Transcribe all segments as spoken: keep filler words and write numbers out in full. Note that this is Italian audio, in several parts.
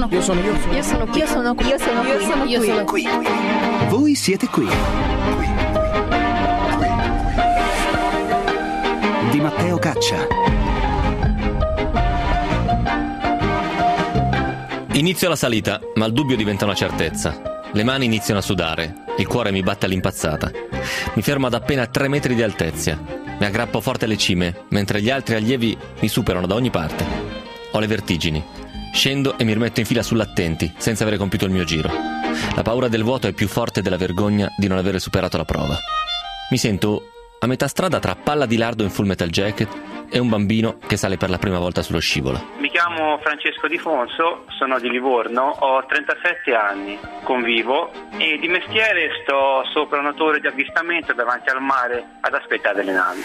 Io sono io. Io sono qui. Io sono qui. Io sono qui. Io sono Io sono qui. qui. Voi siete qui. Qui. Qui. Di Matteo Caccia. Inizio la salita, ma il dubbio diventa una certezza. Le mani iniziano a sudare, il cuore mi batte all'impazzata. Mi fermo ad appena tre metri di altezza. Mi aggrappo forte alle cime, mentre gli altri allievi mi superano da ogni parte. Ho le vertigini. Scendo e mi rimetto in fila sull'attenti, senza avere compiuto il mio giro. La paura del vuoto è più forte della vergogna di non avere superato la prova. Mi sento a metà strada tra Palla di Lardo in Full Metal Jacket e un bambino che sale per la prima volta sullo scivolo. Mi chiamo Francesco Di Fonso, sono di Livorno, ho trentasette anni, convivo e di mestiere sto sopra una torre di avvistamento davanti al mare ad aspettare le navi.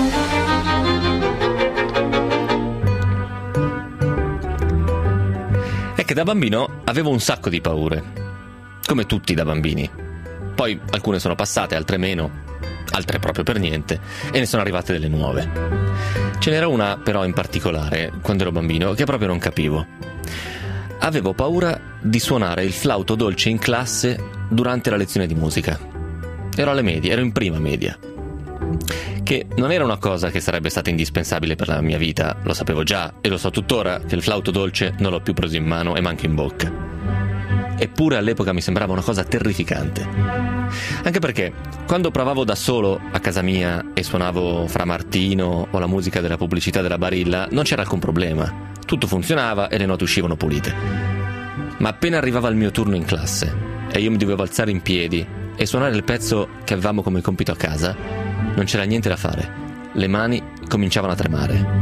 È che da bambino avevo un sacco di paure, come tutti da bambini. Poi alcune sono passate, altre meno, altre proprio per niente, e ne sono arrivate delle nuove. Ce n'era una però in particolare, quando ero bambino, che proprio non capivo. Avevo paura di suonare il flauto dolce in classe durante la lezione di musica. Ero alle medie, ero in prima media. Che non era una cosa che sarebbe stata indispensabile per la mia vita, lo sapevo già, e lo so tuttora che il flauto dolce non l'ho più preso in mano e manco in bocca. Eppure all'epoca mi sembrava una cosa terrificante. Anche perché quando provavo da solo a casa mia e suonavo Fra Martino o la musica della pubblicità della Barilla, non c'era alcun problema. Tutto funzionava e le note uscivano pulite. Ma appena arrivava il mio turno in classe e io mi dovevo alzare in piedi e suonare il pezzo che avevamo come compito a casa, non c'era niente da fare. Le mani cominciavano a tremare.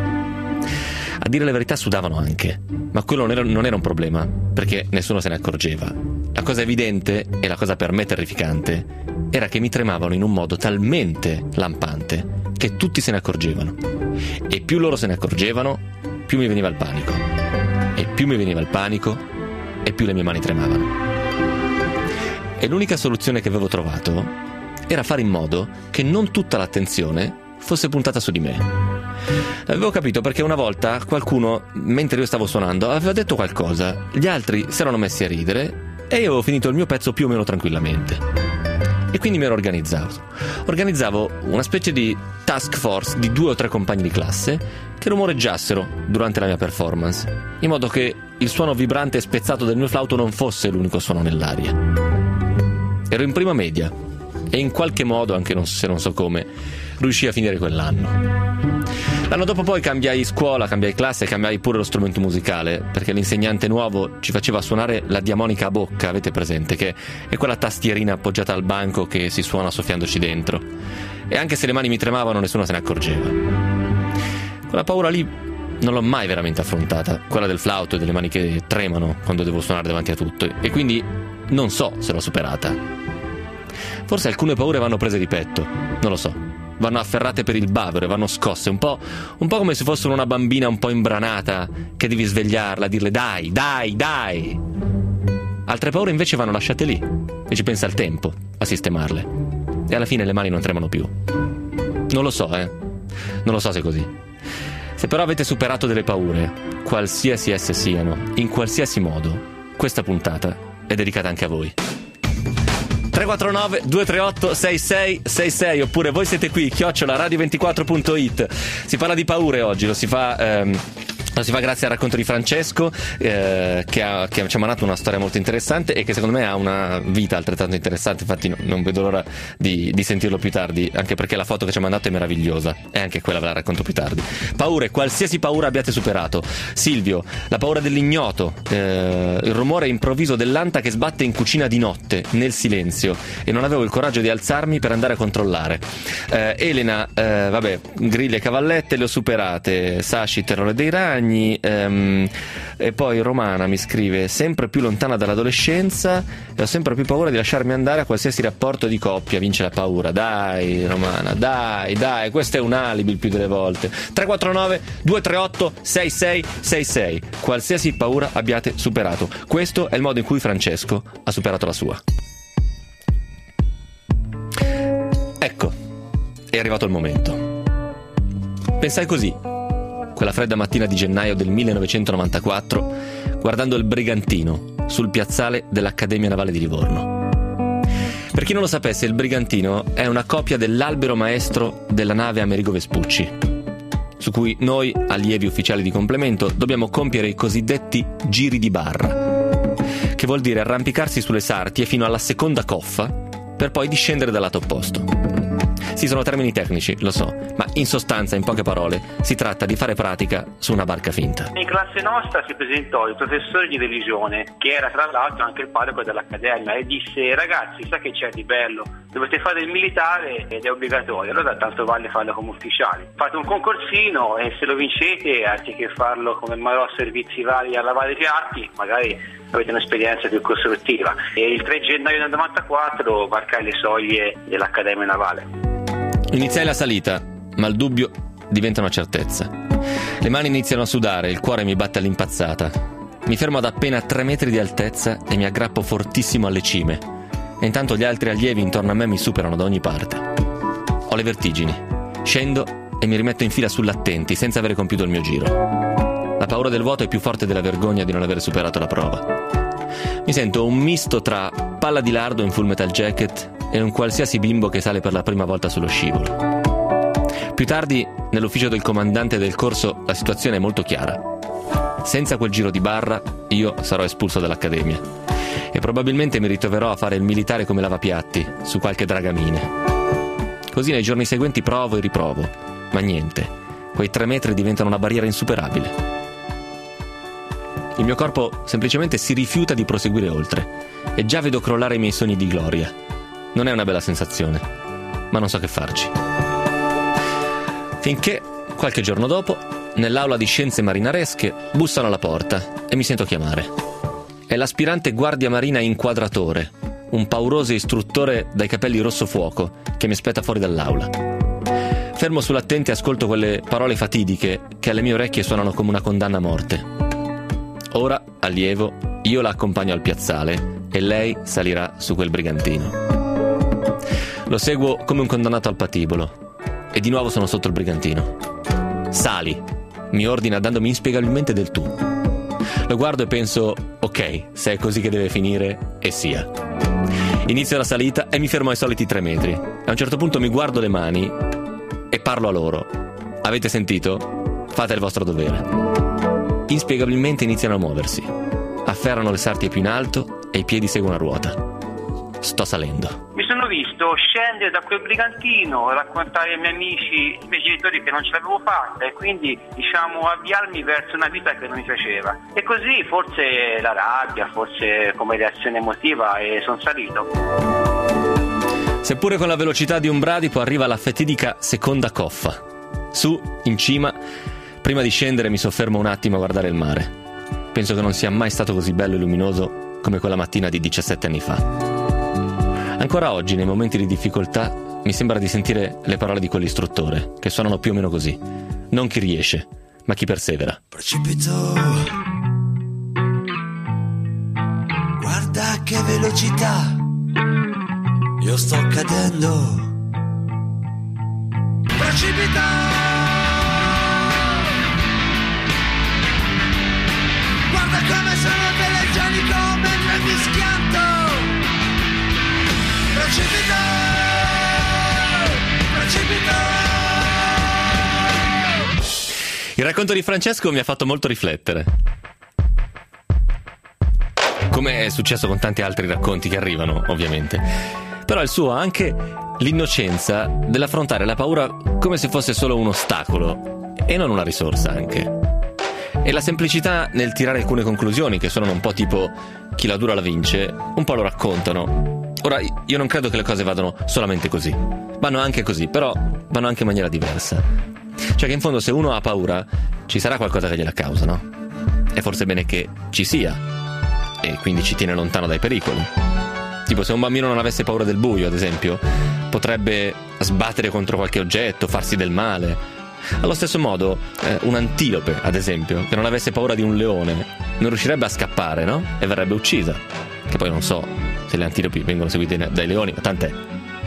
A dire la verità sudavano anche, ma quello non era, non era un problema, perché nessuno se ne accorgeva. La cosa evidente, e la cosa per me terrificante, era che mi tremavano in un modo talmente lampante che tutti se ne accorgevano. E più loro se ne accorgevano, più mi veniva il panico. E più mi veniva il panico, e più le mie mani tremavano. E l'unica soluzione che avevo trovato era fare in modo che non tutta l'attenzione fosse puntata su di me. L'avevo capito perché una volta qualcuno, mentre io stavo suonando, aveva detto qualcosa, gli altri si erano messi a ridere e io avevo finito il mio pezzo più o meno tranquillamente. E quindi mi ero organizzato. Organizzavo una specie di task force di due o tre compagni di classe che rumoreggiassero durante la mia performance, in modo che il suono vibrante e spezzato del mio flauto non fosse l'unico suono nell'aria. Ero in prima media e in qualche modo, anche non, se non so come, riuscii a finire quell'anno. L'anno dopo poi cambiai scuola, cambiai classe e cambiai pure lo strumento musicale, perché l'insegnante nuovo ci faceva suonare la diamonica a bocca, avete presente? Che è quella tastierina appoggiata al banco che si suona soffiandoci dentro. E anche se le mani mi tremavano, nessuno se ne accorgeva. Quella paura lì non l'ho mai veramente affrontata, quella del flauto e delle mani che tremano quando devo suonare davanti a tutto, e quindi non so se l'ho superata. Forse alcune paure vanno prese di petto, non lo so. Vanno afferrate per il bavero, vanno scosse, un po', un po' come se fossero una bambina un po' imbranata che devi svegliarla, dirle dai, dai, dai. Altre paure invece vanno lasciate lì e ci pensa il tempo a sistemarle. E alla fine le mani non tremano più. Non lo so, eh. Non lo so se è così. Se però avete superato delle paure, qualsiasi esse siano, in qualsiasi modo, questa puntata è dedicata anche a voi. tre quattro nove due tre otto sei sei sei sei oppure voi siete qui, chiocciola radio ventiquattro punto it. Si parla di paure oggi, lo si fa ehm, lo si fa grazie al racconto di Francesco, eh, che, ha, che ci ha mandato una storia molto interessante e che secondo me ha una vita altrettanto interessante. Infatti no, non vedo l'ora di, di sentirlo più tardi, anche perché la foto che ci ha mandato è meravigliosa, e anche quella ve la racconto più tardi. Paure, qualsiasi paura abbiate superato. Silvio, la paura dell'ignoto, eh, il rumore improvviso dell'anta che sbatte in cucina di notte nel silenzio e non avevo il coraggio di alzarmi per andare a controllare. eh, Elena, eh, vabbè, griglie e cavallette le ho superate. Sashi, terrore dei ragni. Ehm, e poi Romana mi scrive: sempre più lontana dall'adolescenza e ho sempre più paura di lasciarmi andare a qualsiasi rapporto di coppia. Vince la paura. Dai Romana, dai, dai, questo è un alibi il più delle volte. Tre quattro nove due tre otto sei sei sei sei. Qualsiasi paura abbiate superato, questo è il modo in cui Francesco ha superato la sua. Ecco, è arrivato il momento. Pensai così: quella fredda mattina di gennaio del millenovecentonovantaquattro, guardando il Brigantino sul piazzale dell'Accademia Navale di Livorno. Per chi non lo sapesse, il Brigantino è una copia dell'albero maestro della nave Amerigo Vespucci, su cui noi, allievi ufficiali di complemento, dobbiamo compiere i cosiddetti giri di barra, che vuol dire arrampicarsi sulle sartie fino alla seconda coffa per poi discendere dal lato opposto. Sì, sono termini tecnici, lo so, ma in sostanza, in poche parole, si tratta di fare pratica su una barca finta. In classe nostra si presentò il professore di religione, che era tra l'altro anche il parroco dell'Accademia, e disse: ragazzi, sa che c'è di bello? Dovete fare il militare ed è obbligatorio, allora tanto vale farlo come ufficiali. Fate un concorsino e se lo vincete, anziché farlo come marò servizi vari a lavare i piatti, magari avete un'esperienza più costruttiva. E il tre gennaio del novantaquattro varcai le soglie dell'Accademia Navale. Iniziai la salita, ma il dubbio diventa una certezza. Le mani iniziano a sudare, il cuore mi batte all'impazzata. Mi fermo ad appena tre metri di altezza e mi aggrappo fortissimo alle cime. E intanto gli altri allievi intorno a me mi superano da ogni parte. Ho le vertigini. Scendo e mi rimetto in fila sull'attenti senza avere compiuto il mio giro. La paura del vuoto è più forte della vergogna di non aver superato la prova. Mi sento un misto tra palla di lardo in Full Metal Jacket e un qualsiasi bimbo che sale per la prima volta sullo scivolo. Più tardi, nell'ufficio del comandante del corso, la situazione è molto chiara. Senza quel giro di barra, io sarò espulso dall'Accademia e probabilmente mi ritroverò a fare il militare come lavapiatti su qualche dragamine. Così nei giorni seguenti provo e riprovo, ma niente, quei tre metri diventano una barriera insuperabile. Il mio corpo semplicemente si rifiuta di proseguire oltre e già vedo crollare i miei sogni di gloria. Non è una bella sensazione, ma non so che farci. Finché, qualche giorno dopo, nell'aula di scienze marinaresche, bussano alla porta e mi sento chiamare. È l'aspirante guardia marina inquadratore, un pauroso istruttore dai capelli rosso fuoco, che mi aspetta fuori dall'aula. Fermo sull'attenti e ascolto quelle parole fatidiche che alle mie orecchie suonano come una condanna a morte. Ora, allievo, io la accompagno al piazzale e lei salirà su quel brigantino. Lo seguo come un condannato al patibolo e di nuovo sono sotto il brigantino. Sali, mi ordina dandomi inspiegabilmente del tu. Lo guardo e penso: ok, se è così che deve finire, e sia. Inizio la salita e mi fermo ai soliti tre metri. A un certo punto mi guardo le mani e parlo a loro. Avete sentito? Fate il vostro dovere. Inspiegabilmente iniziano a muoversi. Afferrano le sartie più in alto e i piedi seguono a ruota. Sto salendo. Mi sono visto scendere da quel brigantino, raccontare ai miei amici, ai miei genitori che non ce l'avevo fatta e quindi, diciamo, avviarmi verso una vita che non mi piaceva. E così forse la rabbia, forse come reazione emotiva, e sono salito. Seppure con la velocità di un bradipo arriva la fatidica seconda coffa. Su, in cima, prima di scendere mi soffermo un attimo a guardare il mare. Penso che non sia mai stato così bello e luminoso come quella mattina di diciassette anni fa. Ancora oggi, nei momenti di difficoltà, mi sembra di sentire le parole di quell'istruttore, che suonano più o meno così: non chi riesce, ma chi persevera. Precipito, guarda che velocità, io sto cadendo. Precipito, guarda come sono veleggianico mentre mi schianto. Precipito, precipito. Il racconto di Francesco mi ha fatto molto riflettere, come è successo con tanti altri racconti che arrivano, ovviamente. Però il suo ha anche l'innocenza dell'affrontare la paura come se fosse solo un ostacolo e non una risorsa, anche. E la semplicità nel tirare alcune conclusioni che suonano un po' tipo chi la dura la vince, un po' lo raccontano. Ora, io non credo che le cose vadano solamente così. Vanno anche così, però vanno anche in maniera diversa. Cioè che in fondo se uno ha paura, ci sarà qualcosa che gliela causa, no? È forse bene che ci sia, e quindi ci tiene lontano dai pericoli. Tipo, se un bambino non avesse paura del buio, ad esempio, potrebbe sbattere contro qualche oggetto, farsi del male. Allo stesso modo, eh, un antilope, ad esempio, che non avesse paura di un leone, non riuscirebbe a scappare, no? E verrebbe uccisa. Che poi non so se le antilopi vengono seguite dai leoni, ma tant'è.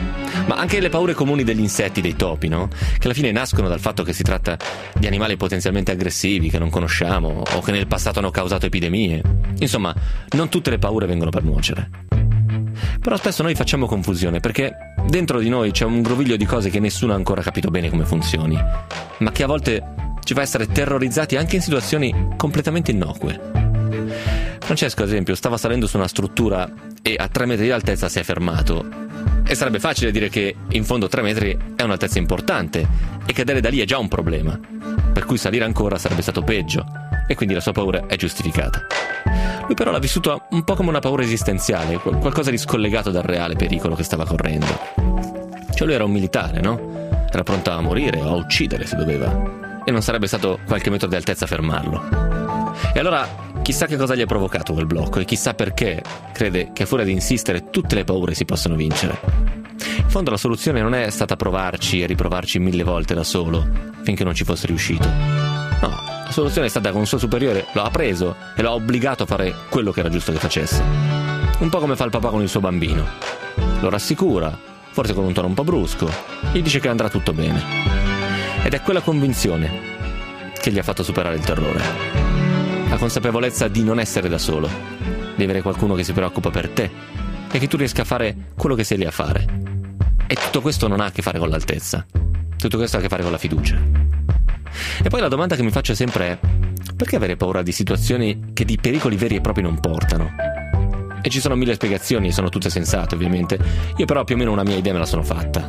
Ma anche le paure comuni degli insetti, dei topi, no? Che alla fine nascono dal fatto che si tratta di animali potenzialmente aggressivi che non conosciamo o che nel passato hanno causato epidemie. Insomma, non tutte le paure vengono per nuocere. Però spesso noi facciamo confusione perché dentro di noi c'è un groviglio di cose che nessuno ha ancora capito bene come funzioni, ma che a volte ci fa essere terrorizzati anche in situazioni completamente innocue. Francesco, ad esempio, stava salendo su una struttura e a tre metri di altezza si è fermato. E sarebbe facile dire che in fondo tre metri è un'altezza importante e cadere da lì è già un problema, per cui salire ancora sarebbe stato peggio, e quindi la sua paura è giustificata. Lui però l'ha vissuto un po' come una paura esistenziale, qualcosa di scollegato dal reale pericolo che stava correndo. Cioè lui era un militare, no? Era pronto a morire o a uccidere se doveva, e non sarebbe stato qualche metro di altezza a fermarlo. E allora chissà che cosa gli ha provocato quel blocco e chissà perché crede che fuori ad insistere tutte le paure si possono vincere. In fondo la soluzione non è stata provarci e riprovarci mille volte da solo finché non ci fosse riuscito. No, la soluzione è stata che un suo superiore lo ha preso e lo ha obbligato a fare quello che era giusto che facesse. Un po' come fa il papà con il suo bambino. Lo rassicura, forse con un tono un po' brusco, gli dice che andrà tutto bene. Ed è quella convinzione che gli ha fatto superare il terrore. La consapevolezza di non essere da solo, di avere qualcuno che si preoccupa per te e che tu riesca a fare quello che sei lì a fare. E tutto questo non ha a che fare con l'altezza, tutto questo ha a che fare con la fiducia. E poi la domanda che mi faccio sempre è: perché avere paura di situazioni che di pericoli veri e propri non portano? E ci sono mille spiegazioni, sono tutte sensate ovviamente. Io però più o meno una mia idea me la sono fatta.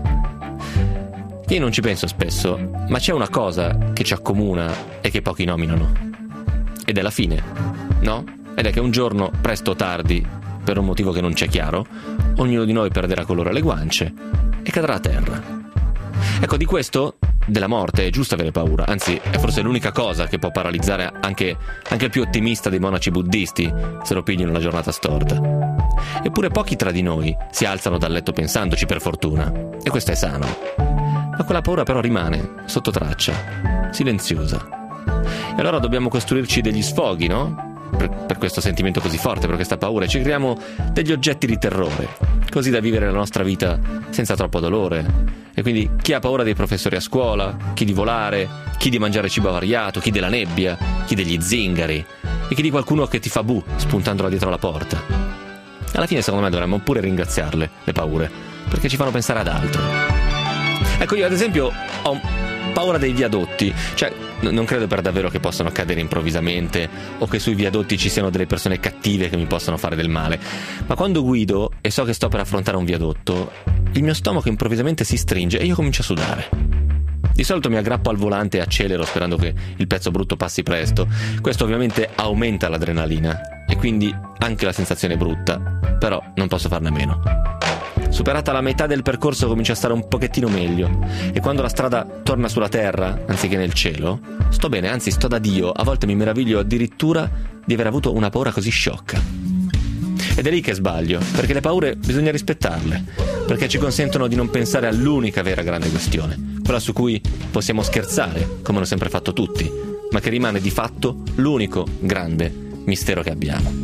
Io non ci penso spesso, ma c'è una cosa che ci accomuna e che pochi nominano. Ed è la fine, no? Ed è che un giorno, presto o tardi, per un motivo che non c'è chiaro, ognuno di noi perderà colore alle guance e cadrà a terra. Ecco, di questo, della morte, è giusto avere paura, anzi è forse l'unica cosa che può paralizzare anche, anche il più ottimista dei monaci buddisti se lo pigliano una giornata storta. Eppure pochi tra di noi si alzano dal letto pensandoci, per fortuna, e questo è sano. Ma quella paura però rimane, sotto traccia, silenziosa. E allora dobbiamo costruirci degli sfoghi, no? Per, per questo sentimento così forte, per questa paura, e ci creiamo degli oggetti di terrore, così da vivere la nostra vita senza troppo dolore. E quindi chi ha paura dei professori a scuola, chi di volare, chi di mangiare cibo avariato, chi della nebbia, chi degli zingari, e chi di qualcuno che ti fa bu spuntandola dietro la porta. Alla fine secondo me dovremmo pure ringraziarle, le paure, perché ci fanno pensare ad altro. Ecco, io ad esempio ho paura dei viadotti, cioè non credo per davvero che possano cadere improvvisamente o che sui viadotti ci siano delle persone cattive che mi possano fare del male, ma quando guido e so che sto per affrontare un viadotto, il mio stomaco improvvisamente si stringe e io comincio a sudare. Di solito mi aggrappo al volante e accelero sperando che il pezzo brutto passi presto. Questo ovviamente aumenta l'adrenalina e quindi anche la sensazione è brutta, però non posso farne a meno. Superata la metà del percorso comincia a stare un pochettino meglio e quando la strada torna sulla terra anziché nel cielo sto bene, anzi sto da Dio. A volte mi meraviglio addirittura di aver avuto una paura così sciocca. Ed è lì che sbaglio, perché le paure bisogna rispettarle, perché ci consentono di non pensare all'unica vera grande questione, quella su cui possiamo scherzare come hanno sempre fatto tutti, ma che rimane di fatto l'unico grande mistero che abbiamo.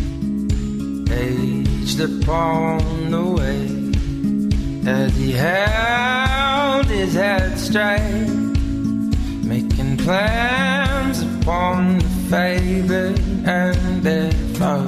Aged upon the way as he held his head straight, making plans upon the faded and their foe.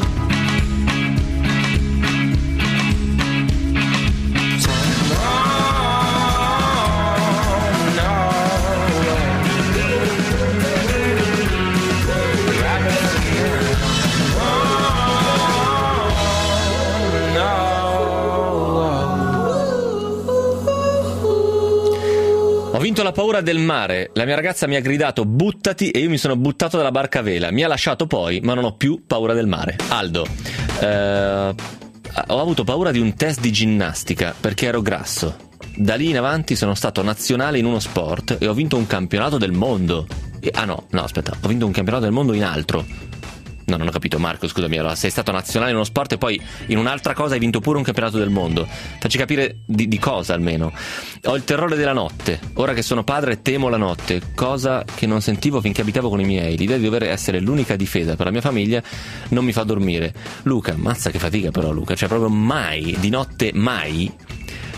Ho vinto la paura del mare, la mia ragazza mi ha gridato buttati e io mi sono buttato dalla barca a vela, mi ha lasciato poi ma non ho più paura del mare. Aldo, eh, ho avuto paura di un test di ginnastica perché ero grasso, da lì in avanti sono stato nazionale in uno sport e ho vinto un campionato del mondo e, ah no, no aspetta, ho vinto un campionato del mondo in altro. No, non ho capito, Marco, scusami. Allora, sei stato nazionale in uno sport e poi in un'altra cosa hai vinto pure un campionato del mondo. Facci capire di, di cosa almeno. Ho il terrore della notte. Ora che sono padre temo la notte, cosa che non sentivo finché abitavo con i miei. L'idea di dover essere l'unica difesa per la mia famiglia non mi fa dormire. Luca, mazza che fatica però Luca, cioè proprio mai, di notte mai.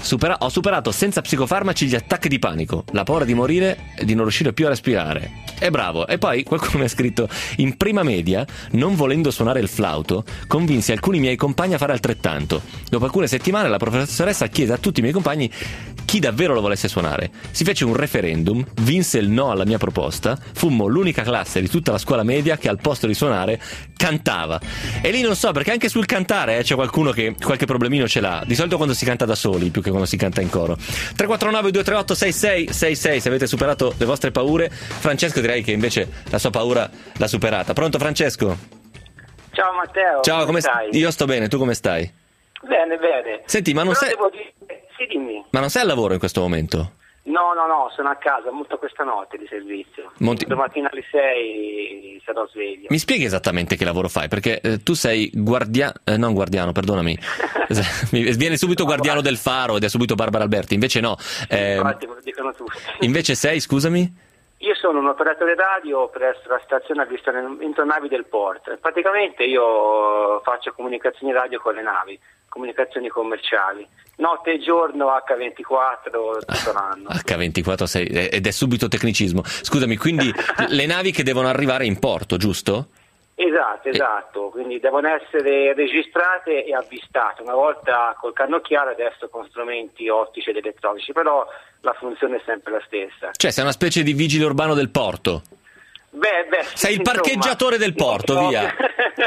Supera- ho superato senza psicofarmaci gli attacchi di panico, la paura di morire e di non riuscire più a respirare. È bravo. E poi qualcuno mi ha scritto: in prima media, non volendo suonare il flauto, convinsi alcuni miei compagni a fare altrettanto. Dopo alcune settimane la professoressa chiese a tutti i miei compagni chi davvero lo volesse suonare. Si fece un referendum, vinse il no alla mia proposta, fummo l'unica classe di tutta la scuola media che al posto di suonare cantava. E lì non so, perché anche sul cantare eh, c'è qualcuno che qualche problemino ce l'ha, di solito quando si canta da soli più che quando si canta in coro. Tre quattro nove due tre otto sei sei sei sei se avete superato le vostre paure. Francesco direi che invece la sua paura l'ha superata. Pronto Francesco? Ciao Matteo. Ciao, come, come stai? stai? Io sto bene, tu come stai? Bene, bene. Senti, ma non Però sei devo dire... Sì, dimmi. Ma non sei al lavoro in questo momento? No, no, no, sono a casa, molto questa notte di servizio. Monti... Domattina alle sei sarò sveglio. Mi spieghi esattamente che lavoro fai? Perché eh, tu sei guardiano, eh, non guardiano, perdonami. Mi viene subito no, Guardiano guarda. del Faro ed è subito Barbara Alberti, invece no. Eh, Infatti, me lo dicono tutti. invece sei, scusami? Io sono un operatore radio presso la stazione avvistamento navi del Port. Praticamente io faccio comunicazioni radio con le navi, comunicazioni commerciali. Notte e giorno acca ventiquattro tutto l'anno. acca ventiquattro sei, ed è subito tecnicismo. Scusami, quindi le navi che devono arrivare in porto, giusto? Esatto, esatto, quindi devono essere registrate e avvistate, una volta col cannocchiale, adesso con strumenti ottici ed elettronici, però la funzione è sempre la stessa. Cioè sei una specie di vigile urbano del porto. Beh, beh, Sei il insomma, parcheggiatore del porto, non via.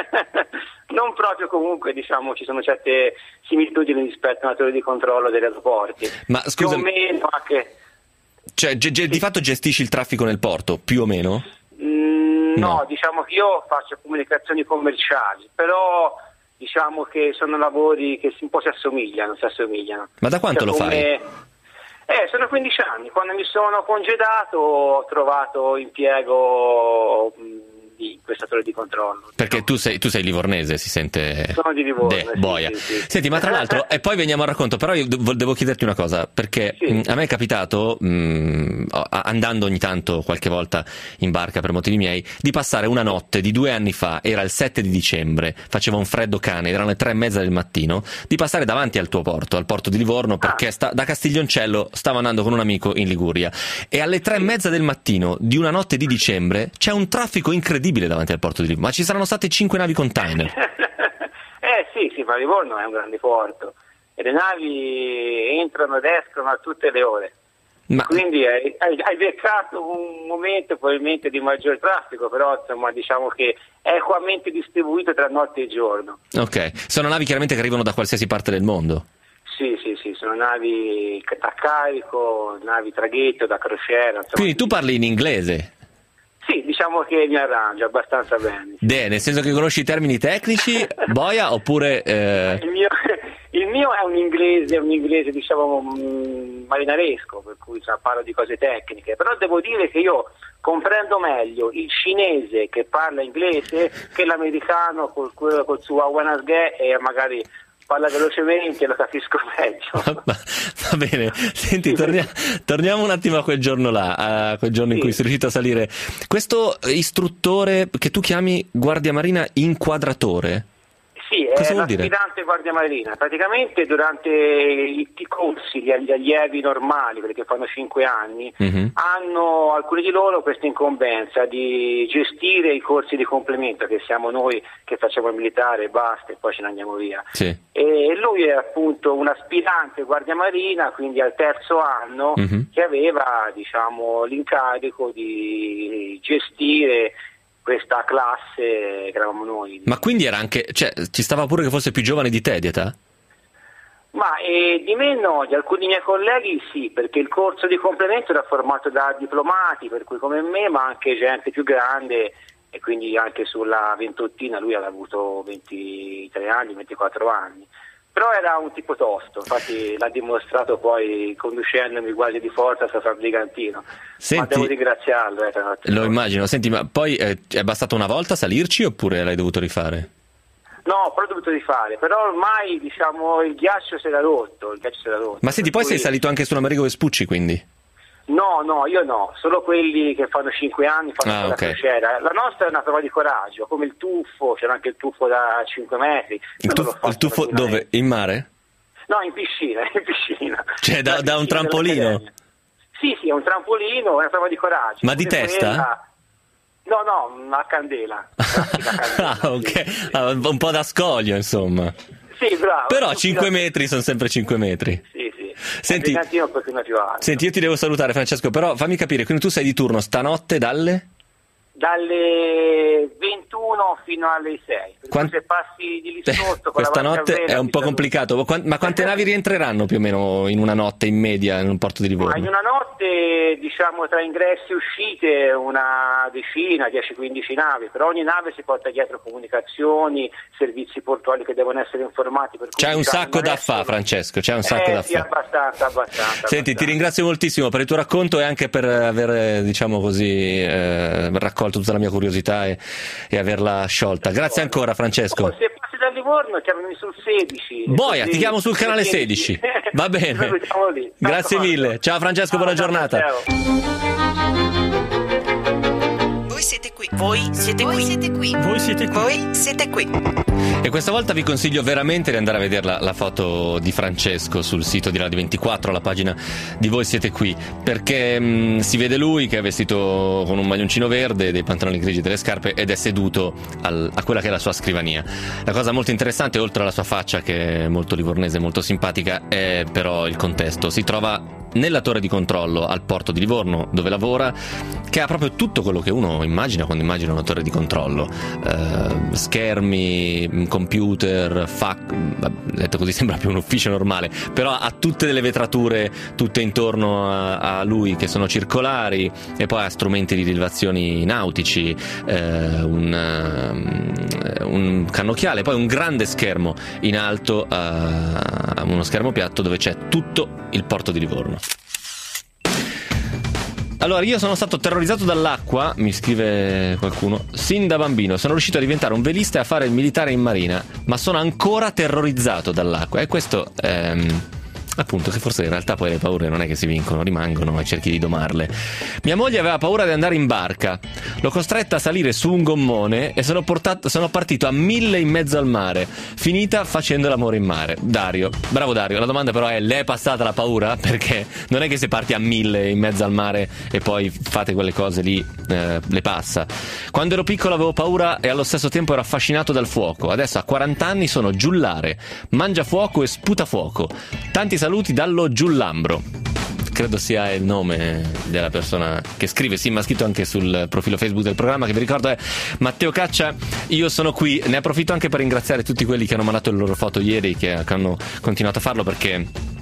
Non proprio, comunque diciamo ci sono certe similitudini rispetto a una torre di controllo degli aeroporti. Ma scusami, più o meno anche... cioè ge- ge- di fatto gestisci il traffico nel porto, più o meno? Mm, no, No. diciamo che io faccio comunicazioni commerciali, però diciamo che sono lavori che un po' si assomigliano, si assomigliano. Ma da quanto Cioè, lo come- fai? Eh, sono quindici anni, quando mi sono congedato ho trovato impiego mh, di questa torre di controllo. Perché tu sei, tu sei livornese, si sente. Sono di Livorno, De, sì, boia. sì, sì. Senti, ma tra l'altro, e poi veniamo al racconto, però io devo, devo chiederti una cosa, perché Sì. mh, a me è capitato, mh, andando ogni tanto, qualche volta in barca per motivi miei, di passare una notte di due anni fa, era il sette di dicembre, faceva un freddo cane, erano le tre e mezza del mattino, di passare davanti al tuo porto, al porto di Livorno, perché sta, da Castiglioncello stavo andando con un amico in Liguria, e alle tre e mezza del mattino di una notte di dicembre c'è un traffico incredibile davanti al porto di Livorno, ma ci saranno state cinque navi container. Eh sì, sì, ma Livorno è un grande porto e le navi entrano ed escono a tutte le ore. Ma Quindi hai, hai, hai beccato un momento probabilmente di maggior traffico, però insomma diciamo che è equamente distribuito tra notte e giorno. ok, sono navi chiaramente che arrivano da qualsiasi parte del mondo. Sì, sì, sì, sono navi da carico, navi traghetto, da crociera. Insomma. Quindi tu parli in inglese? Sì, diciamo che mi arrangio abbastanza bene. De, nel senso che conosci i termini tecnici, boia, oppure... eh, Il mio, il mio è un inglese, è un inglese diciamo mh, marinaresco, per cui insomma, parlo di cose tecniche, però devo dire che io comprendo meglio il cinese che parla inglese che l'americano col, col suo I wanna get e magari parla velocemente e lo capisco meglio. Va, va bene, senti, tornia- torniamo un attimo a quel giorno là, a quel giorno in Sì. cui sei riuscito a salire. Questo istruttore che tu chiami guardia marina inquadratore? Sì, Cosa è vuol dire? l'aspirante guardia marina. Praticamente durante i, i corsi, gli, gli allievi normali, quelli che fanno cinque anni, Mhm. hanno alcuni di loro questa incombenza di gestire i corsi di complemento, che siamo noi che facciamo il militare e basta, e poi ce ne andiamo via. Sì. E lui è appunto un aspirante guardia marina, quindi al terzo anno, Mhm. che aveva diciamo l'incarico di gestire questa classe che eravamo noi. Ma quindi era anche, cioè, ci stava pure che fosse più giovane di te, di età? Ma eh, di me no, di alcuni miei colleghi sì, perché il corso di complemento era formato da diplomati, per cui come me, ma anche gente più grande, e quindi anche sulla ventottina lui aveva avuto ventitré anni, ventiquattro anni. Però era un tipo tosto, infatti l'ha dimostrato poi conducendomi quasi di forza sopra il brigantino. Senti- Ma devo ringraziarlo. Eh, per la Lo immagino. Senti, ma poi eh, è bastata una volta salirci oppure l'hai dovuto rifare? No, però ho dovuto rifare, però ormai diciamo il ghiaccio si era rotto, il ghiaccio si era rotto. Ma senti, per poi sei cui- salito anche sull'Americo Vespucci, quindi? No, no, io no, solo quelli che fanno cinque anni fanno Ah, la ok. crociera. La nostra è una prova di coraggio, come il tuffo, c'era anche il tuffo da cinque metri. Il, Io non tuff- l'ho fatto il tuffo praticamente. dove? In mare? No, in piscina, in piscina. Cioè da, da un trampolino? Sì, sì, è un trampolino, è una prova di coraggio. Ma di testa? Quella... No, no, a candela. candela ah, ok, sì. ah, un po' da scoglio, insomma. Sì, bravo. Però cinque metri sono sempre cinque metri. Sì, sì. Senti, un pochino più alto. Senti, io ti devo salutare, Francesco, però fammi capire, quindi tu sei di turno stanotte dalle? Dalle ventuno fino alle sei. Quant... Se passi di lì sotto con questa la notte vela, è un po' complicato. Ma quante navi rientreranno più o meno in una notte in media in un porto di Livorno? Ma in una notte, diciamo, tra ingressi e uscite una decina, dieci quindici navi. Per ogni nave si porta dietro comunicazioni, servizi portuali che devono essere informati. Per cui, c'è un diciamo, sacco da sono... fare, Francesco, c'è un sacco eh, da sì, fare. abbastanza, abbastanza. Senti, abbastanza. ti ringrazio moltissimo per il tuo racconto e anche per aver, diciamo così, eh, raccolto tutta la mia curiosità e, e averla sciolta. Grazie ancora, Francesco. Oh, se passi da Livorno chiamami sul sedici. Boia, così, ti chiamo sul canale sedici. Va bene. Lì. Grazie mille. Ciao Francesco, ciao, buona ciao, giornata. Ciao. Voi siete qui. Voi siete qui. Siete qui. Voi siete qui. Voi siete qui. E questa volta vi consiglio veramente di andare a vedere la, la foto di Francesco sul sito di Radio ventiquattro, alla pagina di Voi siete qui, perché mh, si vede lui che è vestito con un maglioncino verde, dei pantaloni grigi e delle scarpe ed è seduto al, a quella che è la sua scrivania. La cosa molto interessante, oltre alla sua faccia che è molto livornese, molto simpatica, è però il contesto. Si trova nella torre di controllo al porto di Livorno, dove lavora, che ha proprio tutto quello che uno immagina quando immagina una torre di controllo, eh, schermi, computer, fac, detto così sembra più un ufficio normale, però ha tutte delle vetrature tutte intorno a, a lui che sono circolari, e poi ha strumenti di rilevazioni nautici, eh, un, un cannocchiale, poi un grande schermo in alto, eh, uno schermo piatto dove c'è tutto il porto di Livorno. Allora, io sono stato terrorizzato dall'acqua, mi scrive qualcuno, sin da bambino. Sono riuscito a diventare un velista e a fare il militare in marina, ma sono ancora terrorizzato dall'acqua. E questo, ehm, appunto, che forse in realtà poi le paure non è che si vincono, rimangono e cerchi di domarle. Mia moglie aveva paura di andare in barca. L'ho costretta a salire su un gommone e sono, portato, sono partito a mille in mezzo al mare, finita facendo l'amore in mare. Dario, bravo Dario. La domanda però è: le è passata la paura? Perché non è che se parti a mille in mezzo al mare e poi fate quelle cose lì, eh, le passa. Quando ero piccolo avevo paura e allo stesso tempo ero affascinato dal fuoco. Adesso a quaranta anni sono giullare, mangia fuoco e sputa fuoco. Tanti saluti dallo Giullambro. Credo sia il nome della persona che scrive, sì, ma ha scritto anche sul profilo Facebook del programma, che vi ricordo è Matteo Caccia. Io sono qui, ne approfitto anche per ringraziare tutti quelli che hanno mandato le loro foto ieri, che, che hanno continuato a farlo, perché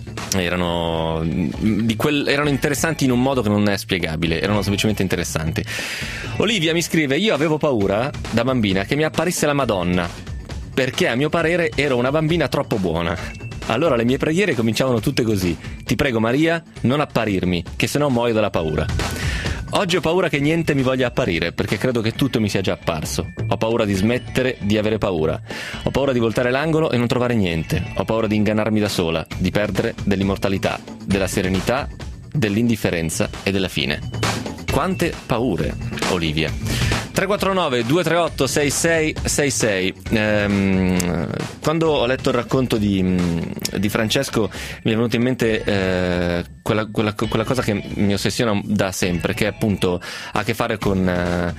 erano, di quel, erano interessanti in un modo che non è spiegabile, erano semplicemente interessanti. Olivia mi scrive: io avevo paura da bambina che mi apparisse la Madonna, perché a mio parere ero una bambina troppo buona. Allora le mie preghiere cominciavano tutte così: ti prego Maria, non apparirmi, che sennò muoio dalla paura. Oggi ho paura che niente mi voglia apparire, perché credo che tutto mi sia già apparso. Ho paura di smettere di avere paura. Ho paura di voltare l'angolo e non trovare niente. Ho paura di ingannarmi da sola, di perdere dell'immortalità, della serenità, dell'indifferenza e della fine. Quante paure, Olivia. tre quattro nove due tre otto sei sei sei sei. ehm, Quando ho letto il racconto di, di Francesco mi è venuto in mente eh, quella, quella, quella cosa che mi ossessiona da sempre, che appunto ha a che fare con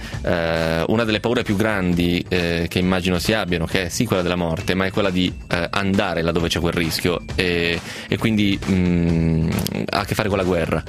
eh, una delle paure più grandi eh, che immagino si abbiano, che è sì quella della morte, ma è quella di eh, andare laddove c'è quel rischio, e, e quindi mh, ha a che fare con la guerra.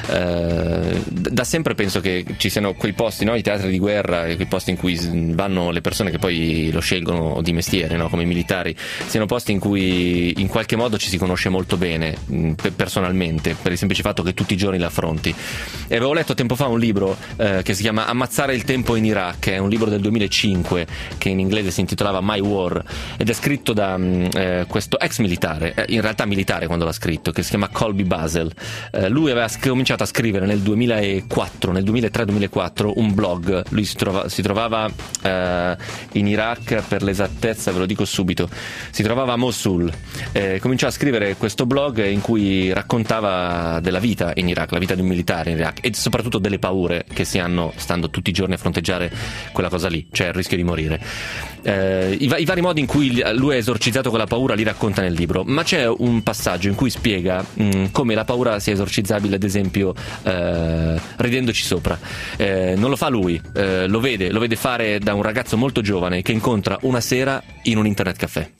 Eh, da sempre penso che ci siano quei posti, no? I teatri di guerra, quei posti in cui vanno le persone che poi lo scelgono di mestiere, no? Come i militari, siano posti in cui in qualche modo ci si conosce molto bene personalmente, per il semplice fatto che tutti i giorni l'affronti. E avevo letto tempo fa un libro eh, che si chiama Ammazzare il tempo in Iraq, è un libro del duemilacinque che in inglese si intitolava My War, ed è scritto da eh, questo ex militare, eh, in realtà militare quando l'ha scritto, che si chiama Colby Basel. Eh, lui aveva cominciato a scrivere nel duemilaquattro, nel duemilatré duemilaquattro un blog. Lui si, trova, si trovava eh, in Iraq, per l'esattezza ve lo dico subito, si trovava a Mosul. Eh, cominciò a scrivere questo blog in cui raccontava della vita in Iraq, la vita di un militare in Iraq, e soprattutto delle paure che si hanno stando tutti i giorni a fronteggiare quella cosa lì, cioè il rischio di morire. eh, i, i vari modi in cui lui ha esorcizzato quella paura li racconta nel libro, ma c'è un passaggio in cui spiega mh, come la paura sia esorcizzabile, ad esempio eh, ridendoci sopra. Eh, non lo fa lui, eh, lo vede, lo vede fare da un ragazzo molto giovane che incontra una sera in un internet caffè.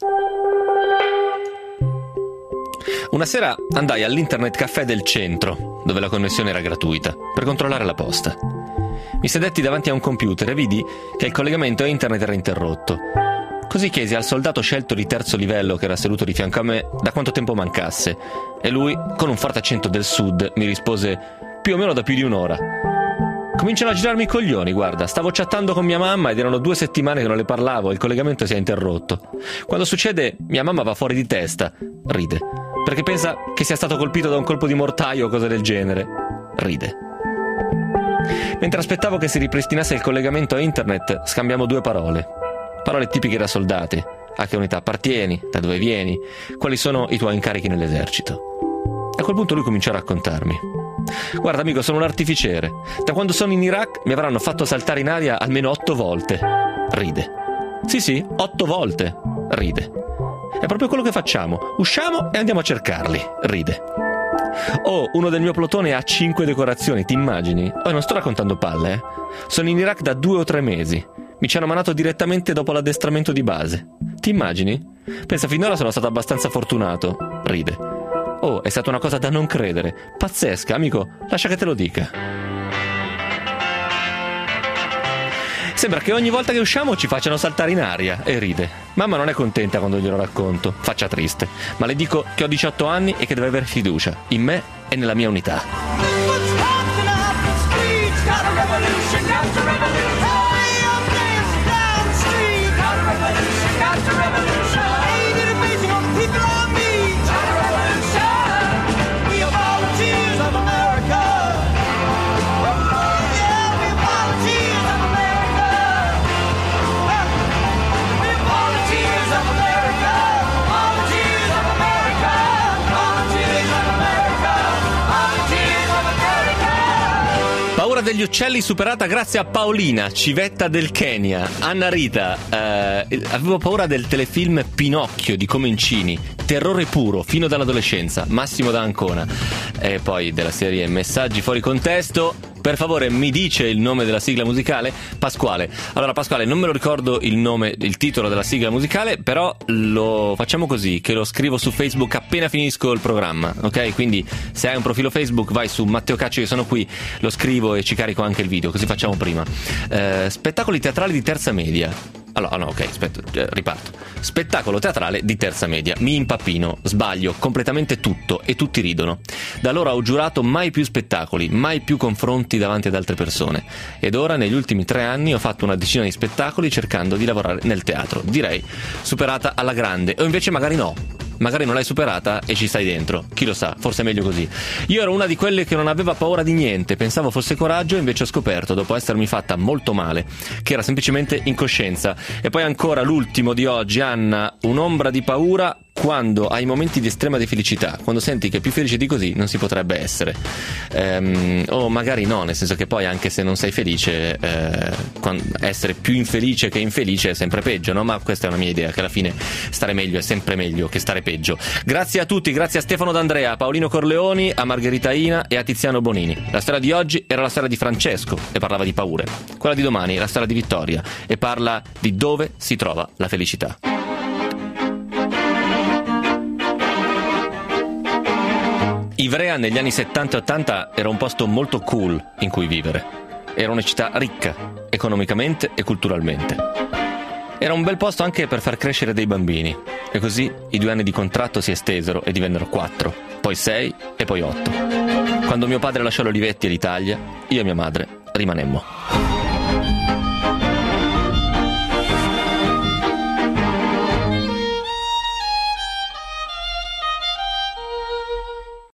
Una sera andai all'internet caffè del centro, dove la connessione era gratuita, per controllare la posta. Mi sedetti davanti a un computer e vidi che il collegamento a internet era interrotto. Così chiesi al soldato scelto di terzo livello che era seduto di fianco a me da quanto tempo mancasse, e lui, con un forte accento del sud, mi rispose più o meno da più di un'ora. Cominciano a girarmi i coglioni, guarda, stavo chattando con mia mamma ed erano due settimane che non le parlavo e il collegamento si è interrotto. Quando succede, mia mamma va fuori di testa, ride, perché pensa che sia stato colpito da un colpo di mortaio o cose del genere, ride. Mentre aspettavo che si ripristinasse il collegamento a internet, scambiamo due parole. Parole tipiche da soldati. A che unità appartieni? Da dove vieni? Quali sono i tuoi incarichi nell'esercito? A quel punto lui cominciò a raccontarmi. Guarda amico, sono un artificiere. Da quando sono in Iraq mi avranno fatto saltare in aria almeno otto volte. Ride. Sì sì, otto volte. Ride. È proprio quello che facciamo. Usciamo e andiamo a cercarli. Ride. Oh, uno del mio plotone ha cinque decorazioni, ti immagini? Oh, non sto raccontando palle, eh. Sono in Iraq da due o tre mesi. Mi ci hanno mandato direttamente dopo l'addestramento di base. Ti immagini? Pensa, finora sono stato abbastanza fortunato. Ride. Oh, è stata una cosa da non credere. Pazzesca, amico, lascia che te lo dica. Sembra che ogni volta che usciamo ci facciano saltare in aria, e ride. Mamma non è contenta quando glielo racconto, faccia triste, ma le dico che ho diciotto anni e che deve avere fiducia in me e nella mia unità. Paura degli uccelli superata grazie a Paolina, civetta del Kenya. Anna Rita, eh, avevo paura del telefilm Pinocchio di Comencini, terrore puro fino dall'adolescenza, Massimo da Ancona. E poi della serie Messaggi fuori contesto. Per favore, mi dice il nome della sigla musicale? Pasquale. Allora Pasquale, non me lo ricordo il nome, il titolo della sigla musicale, però lo facciamo così, che lo scrivo su Facebook appena finisco il programma, ok? Quindi se hai un profilo Facebook vai su Matteo Caccia, io sono qui, lo scrivo e ci carico anche il video, così facciamo prima. Eh, spettacoli teatrali di terza media. Allora, no, ok, aspetta, eh, riparto. Spettacolo teatrale di terza media. Mi impappino, sbaglio completamente tutto e tutti ridono. Da allora ho giurato mai più spettacoli, mai più confronti davanti ad altre persone. Ed ora, negli ultimi tre anni, ho fatto una decina di spettacoli cercando di lavorare nel teatro. Direi superata alla grande, o invece magari no. Magari non l'hai superata e ci stai dentro, chi lo sa, forse è meglio così. Io ero una di quelle che non aveva paura di niente, pensavo fosse coraggio, invece ho scoperto, dopo essermi fatta molto male, che era semplicemente incoscienza. E poi ancora l'ultimo di oggi, Anna, un'ombra di paura quando hai momenti di estrema di felicità, quando senti che più felice di così non si potrebbe essere. Ehm, o magari no, nel senso che poi anche se non sei felice, eh, essere più infelice che infelice è sempre peggio, no? Ma questa è una mia idea, che alla fine stare meglio è sempre meglio che stare peggio. Grazie a tutti, grazie a Stefano D'Andrea, a Paolino Corleoni, a Margherita Ina e a Tiziano Bonini. La storia di oggi era la storia di Francesco e parlava di paure. Quella di domani è la storia di Vittoria e parla di dove si trova la felicità. Ivrea negli anni settanta e ottanta era un posto molto cool in cui vivere. Era una città ricca, economicamente e culturalmente. Era un bel posto anche per far crescere dei bambini. E così i due anni di contratto si estesero e divennero quattro, poi sei e poi otto. Quando mio padre lasciò l'Olivetti e l'Italia, io e mia madre rimanemmo.